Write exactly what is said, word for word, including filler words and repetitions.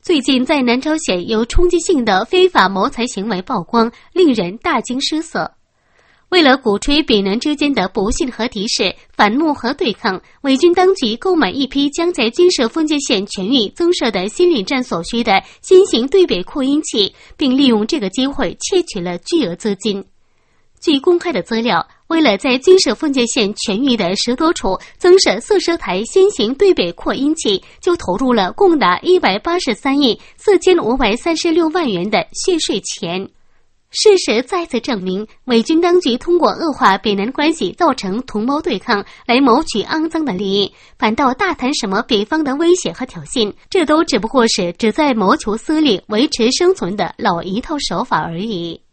最近在南朝鲜有冲击性的非法谋财行为曝光，令人大惊失色。为了鼓吹北南之间的不信和敌视、反目和对抗，伪军当局购买一批将在金舍封建县全域增设的新领站所需的新型对北扩音器，并利用这个机会窃取了巨额资金。据公开的资料，为了在金舍封建县全域的十多处增设四十台新型对北扩音器，就投入了共达一百八十三亿四千五百三十六万元的血税钱。事实再次证明，伪军当局通过恶化北南关系造成同谋对抗来谋取肮脏的利益，反倒大谈什么北方的威胁和挑衅，这都只不过是旨在谋求私利、维持生存的老一套手法而已。